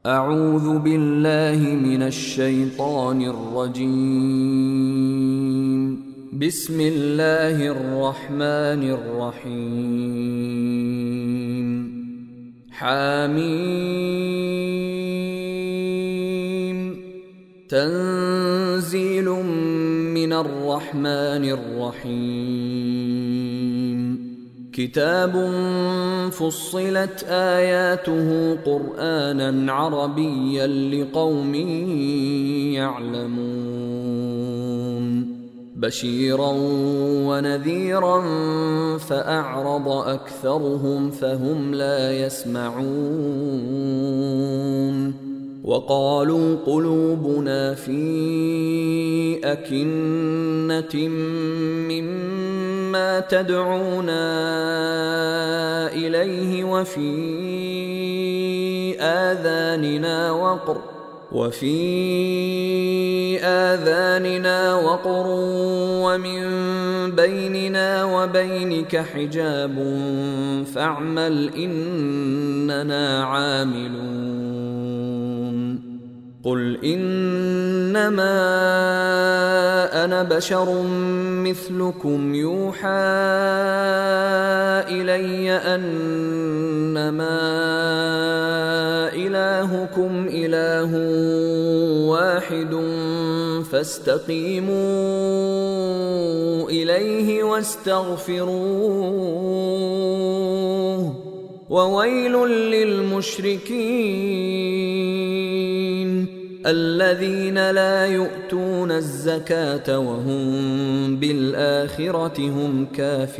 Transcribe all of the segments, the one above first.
أعوذ بالله من الشيطان الرجيم. بسم الله الرحمن الرحيم. حميم. تنزيل من الرحمن الرحيم. كتاب فصلت آياته قرآنا عربيا لقوم يعلمون بشيرا ونذيرا فأعرض أكثرهم فهم لا يسمعون وقالوا قلوبنا في أكنة مما تدعونا إليه وفي آذاننا وقر ومن بيننا وبينك حجاب فاعمل إننا عاملون. قل إنما أنا بشر مثلكم يوحى إلي أنما إلهكم إله واحد فاستقيموا إليه واستغفروه وويل للمشركين الذين لا يؤتون الزكاة وهم بالآخرة هم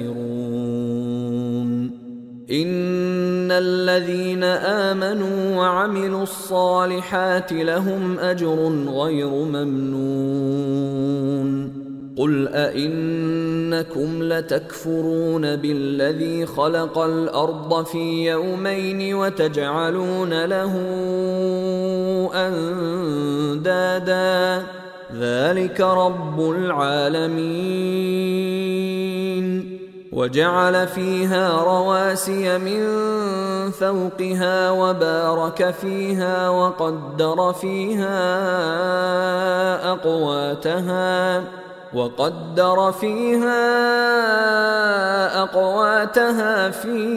كافرون. إن الذين آمنوا وعملوا الصالحات لهم أجر غير ممنون. قل أئنكم لتكفرون بالذي خلق الأرض في يومين وتجعلون له أندادا ذلك رب العالمين. وجعل فيها رواسي من فوقها وبارك فيها وقدر فيها أقواتها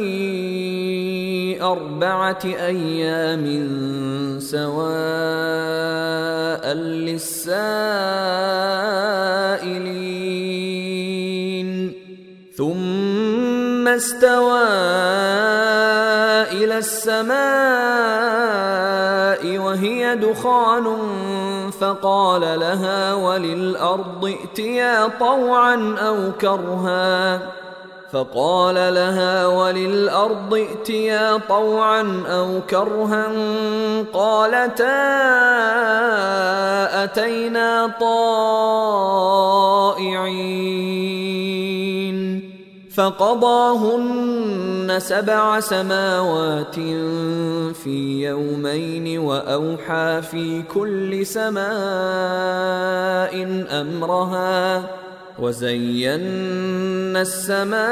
في 4 أيام سواء للسائلين. ثم استوى إلى السماء وهي دخان فقال لها وللأرض ائتيا طوعا أو كرها قالتا أتينا طائعين. فقضاهن 7 سماوات في يومين وأوحى في كل سماء أمرها وزينا السماء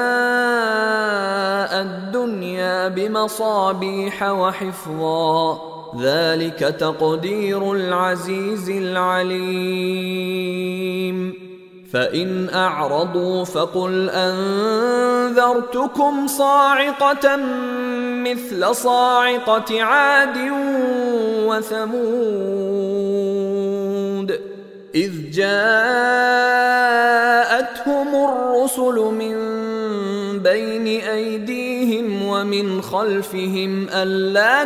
الدنيا بمصابيح وحفظا ذلك تقدير العزيز العليم. فإن أعرضوا فقل أنذرتكم صاعقة مثل صاعقة عاد وثمود إذ جاءتهم الرسل من بين أيديهم ومن خلفهم ألا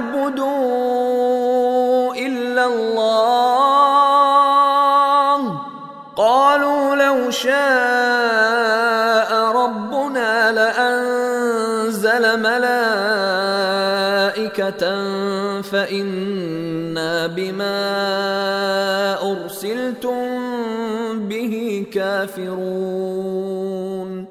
تعبدوا إلا الله قالوا لو شاء ربنا لأنزل ملائكة فإنا بما أرسلتم به كافرون.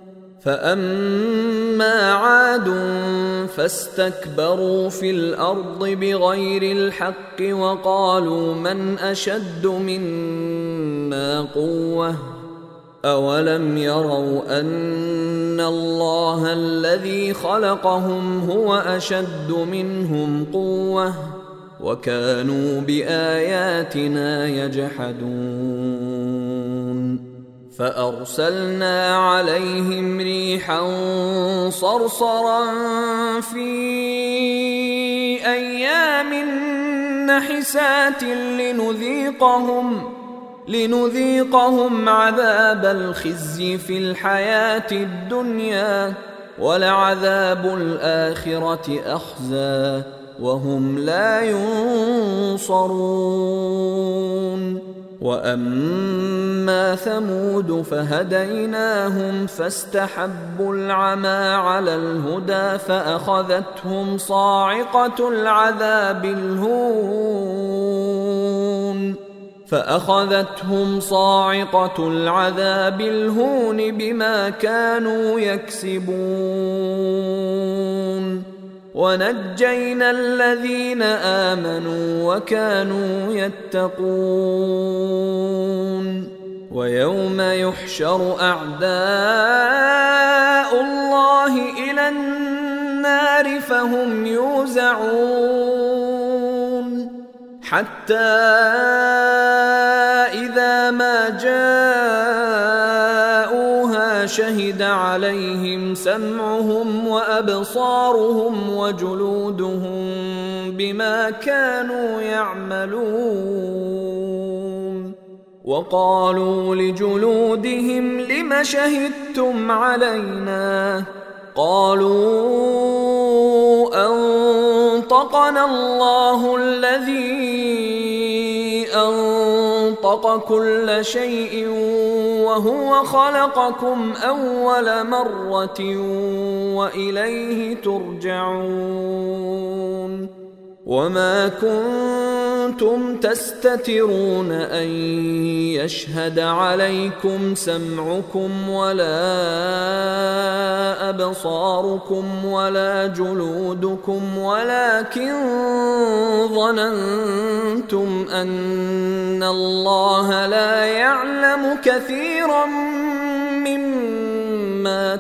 فأما عاد فاستكبروا في الأرض بغير الحق وقالوا من أشد منا قوة أولم يروا أن الله الذي خلقهم هو أشد منهم قوة وكانوا بآياتنا يجحدون فأرسلنا عليهم ريحا صرصرا في أيام نحسات لنذيقهم عذاب الخزي في الحياة الدنيا ولعذاب الآخرة أخزى وهم لا ينصرون وأما ثمود فهديناهم فاستحبوا العمى على الهدى فأخذتهم صاعقة العذاب الهون بما كانوا يكسبون ونجينا الذين آمنوا وكانوا يتقون ويوم يحشر أعداء الله إلى النار فهم يوزعون حتى إذا ما جاءوها شهد عليهم سمعهم وأبصارهم وجلودهم بما كانوا يعملون وقالوا لجلودهم لم شهدتم علينا قالوا أنطقنا الله الذي أنطق كل شيء وهو خلقكم أول مرة وإليه ترجعون وما كنتم تستترون أن يشهد عليكم سمعكم ولا أبصاركم ولا جلودكم ولكن ظننتم أن الله لا يعلم كثيرا مما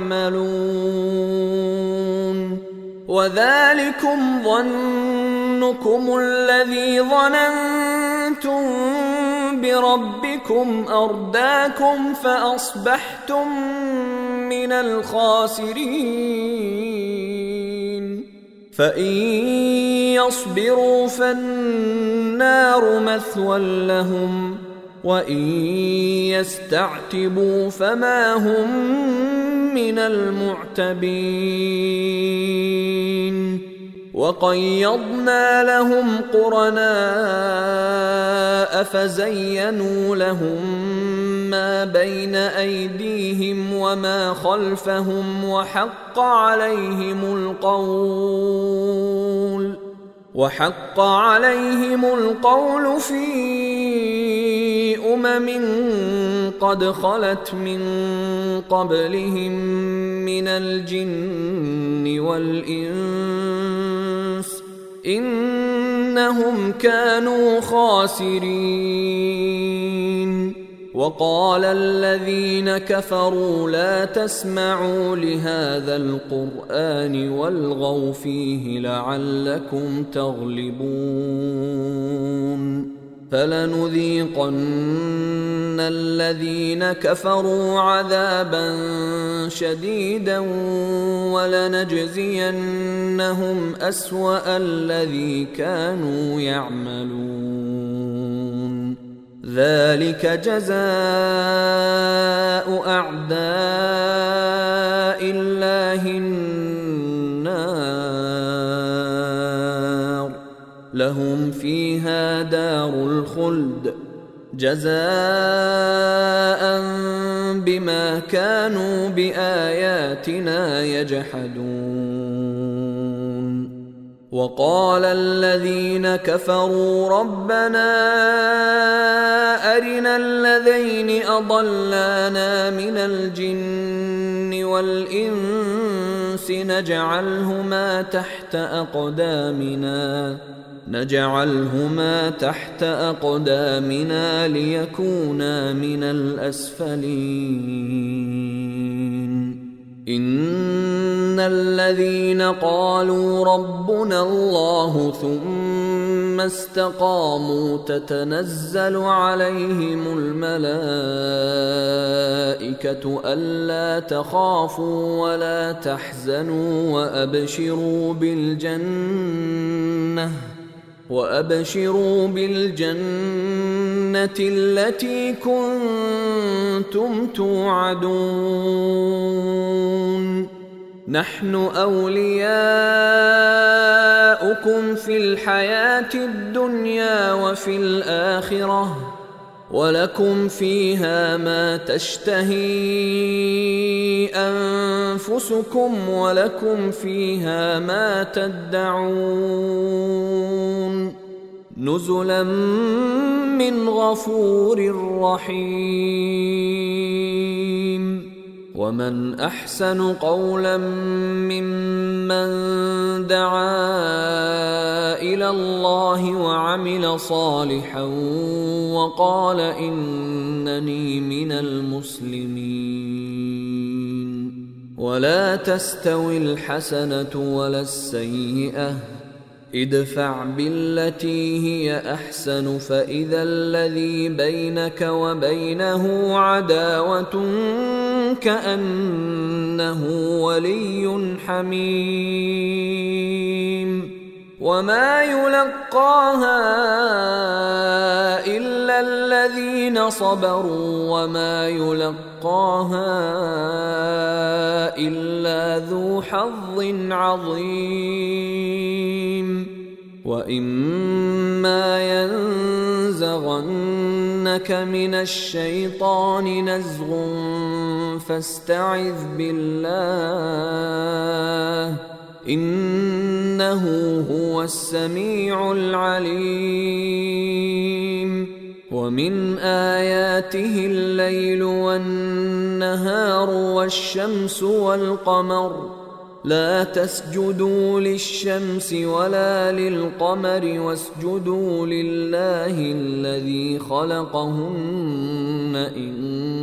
تعملون وذلكم ظنكم الذي ظننتم بربكم أرداكم فأصبحتم من الخاسرين فإن يصبروا فالنار مثوى لهم وإن يستعتبوا فما هم من المعتبين وقيضنا لهم قرناء فزينوا لهم ما بين أيديهم وما خلفهم وحق عليهم القول في قد خلت من قبلهم من الجن والإنس إنهم كانوا خاسرين وقال الذين كفروا لا تسمعوا لهذا القرآن والغوا فيه لعلكم تغلبون فلنذيقن الذين كفروا عذابا شديدا ولنجزينهم أسوأ الذي كانوا يعملون ذلك جزاء أعداء الله النار لهم فيها دار الخلد جزاء بما كانوا بآياتنا يجحدون وقال الذين كفروا ربنا أرنا الذين أضلانا من الجن والإنس نجعلهما تحت أقدامنا ليكونا من الأسفلين إن الذين قالوا ربنا الله ثم استقاموا تتنزل عليهم الملائكة ألا تخافوا ولا تحزنوا وأبشروا بالجنة التي كنتم توعدون نحن أولياؤكم في الحياة الدنيا وفي الآخرة ولكم فيها ما تشتهي أنفسكم ولكم فيها ما تدعون نزلا من غفور رحيم ومن أحسن قولا ممن دعا إلى الله وعمل صالحا وقال إنني من المسلمين ولا تستوي الحسنة ولا السيئة ادفع بالتي هي أحسن فإذا الذي بينك وبينه عداوة كأنه ولي حميم وما يلقاها إلا الذين صبروا وما يلقاها إلا ذو حظ عظيم وإما ينزغنك من الشيطان نزغ فاستعذ بالله إنه هو السميع العليم ومن آياته الليل والنهار والشمس والقمر لا تسجدوا للشمس ولا للقمر واسجدوا لله الذي خلقهن إن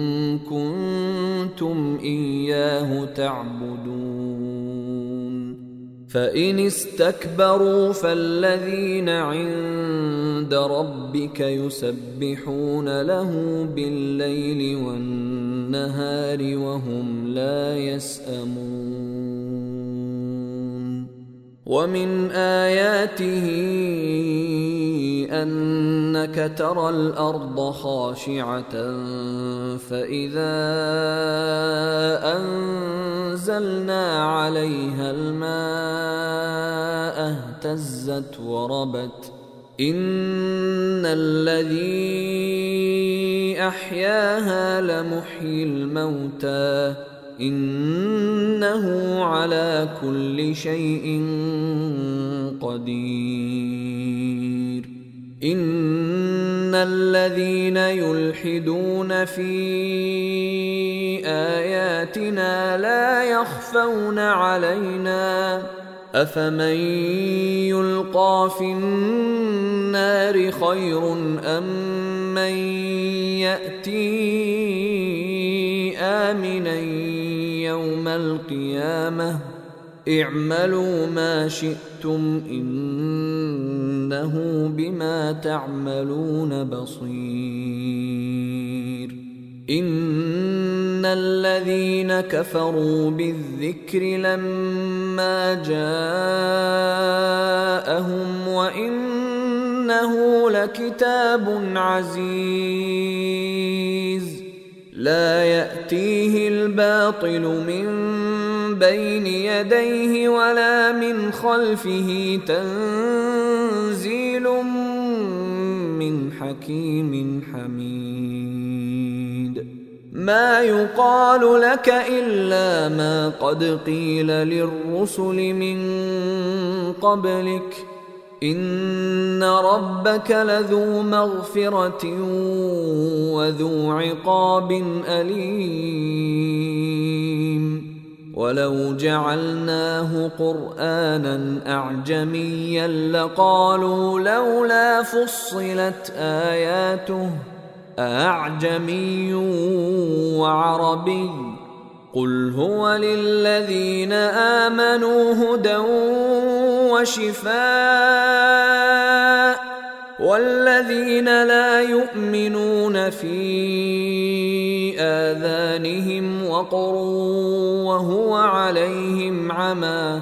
كنتم إياه تعبدون فإن استكبروا فالذين عند ربك يسبحون له بالليل والنهار وهم لا يسأمون ومن آياته أنك ترى الأرض خاشعة فإذا أنزلنا عليها الماء اهتزت وربت إن الذي أحياها لمحيي الموتى إنه على كل شيء قدير إن الذين يلحدون في آياتنا لا يخفون علينا أفمن يلقى في النار خير أم من يأتي آمنا يوم القيامة اعملوا ما شئتم إنه بما تعملون بصير إن الذين كفروا بالذكر لما جاءهم وإنه لكتاب عزيز لا يأتيه الباطل من بين يديه ولا من خلفه تنزيل من حكيم حميد ما يقال لك إلا ما قد قيل للرسل من قبلك إن ربك لذو مغفرة وذو عقاب أليم ولو جعلناه قرآنا أعجميا لقالوا لولا فصلت آياته أعجمي وعربي قل هو للذين آمنوا هدى وشفاء والذين لا يؤمنون في آذانهم وقر وهو عليهم عمى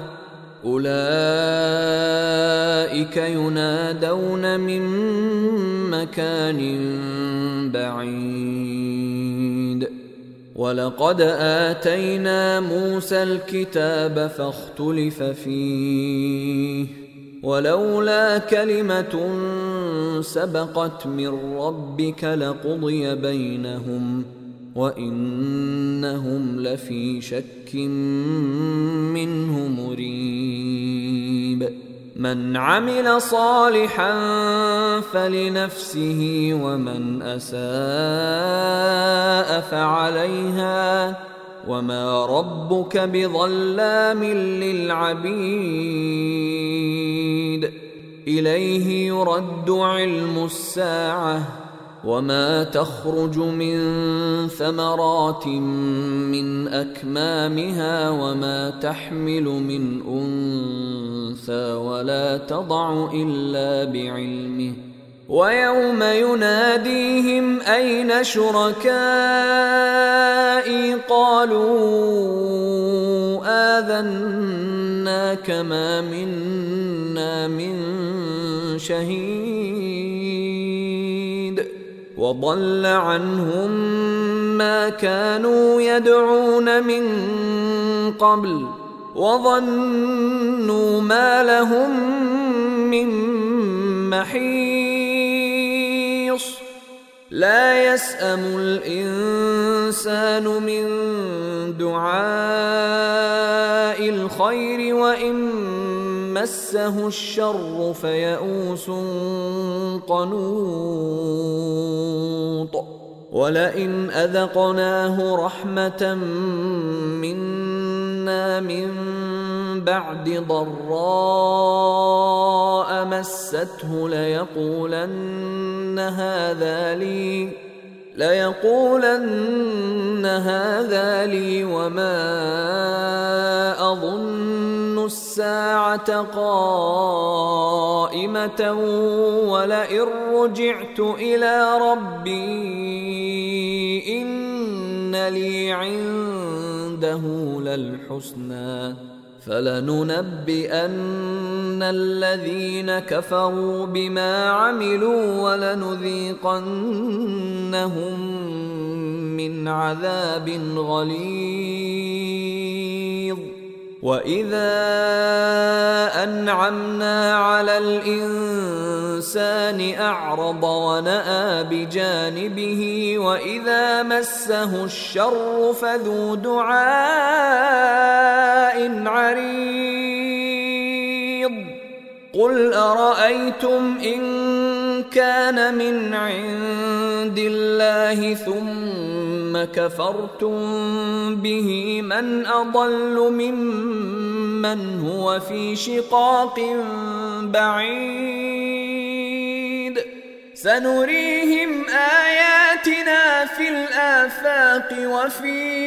أولئك ينادون من مكان بعيد ولقد آتينا موسى الكتاب فاختلف فيه ولولا كلمة سبقت من ربك لقضي بينهم وإنهم لفي شك منه مريب من عمل صالحا فلنفسه ومن أساء فعليها وما ربك بظلام للعبيد إليه يرد علم الساعة وما تخرج من ثمرات من أكمامها وما تحمل من أنثى ولا تضع إلا بعلمه ويوم يناديهم أين شركائي قالوا آذناك ما منا من شهيد وضل عنهم ما كانوا يدعون من قبل وظنوا ما لهم من محيص لا يسأم الإنسان من دعاء الخير وإن مسه الشر فيئوس قنوط ولئن أذقناه رحمة منا من بعد ضراء مسته ليقولن هذا لي وما أظن الساعة قائمة ولئن رجعت إلى ربي إن لي عنده للحسنى فلننبئن الذين كفروا بما عملوا ولنذيقنهم من عذاب غليظ وإذا أنعمنا على الإنسان أعرض ونأى بجانبه وإذا مسه الشر فذو دعاء عريض قل أرأيتم إن كان من عند الله ثم كفرتم به من أضل ممن هو في شقاق بعيد سنريهم آياتنا في الآفاق وفي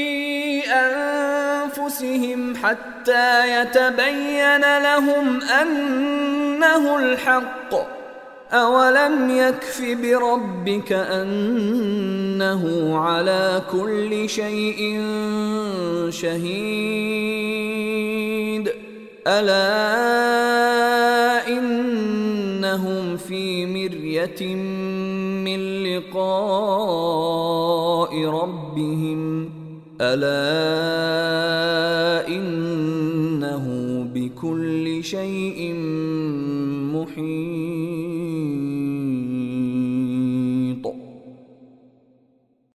أنفسهم حتى يتبين لهم أنه الحق أولم يكف بربك أنه على كل شيء شهيد ألا إنهم في مرية من لقاء ربهم ألا إنه بكل شيء محيط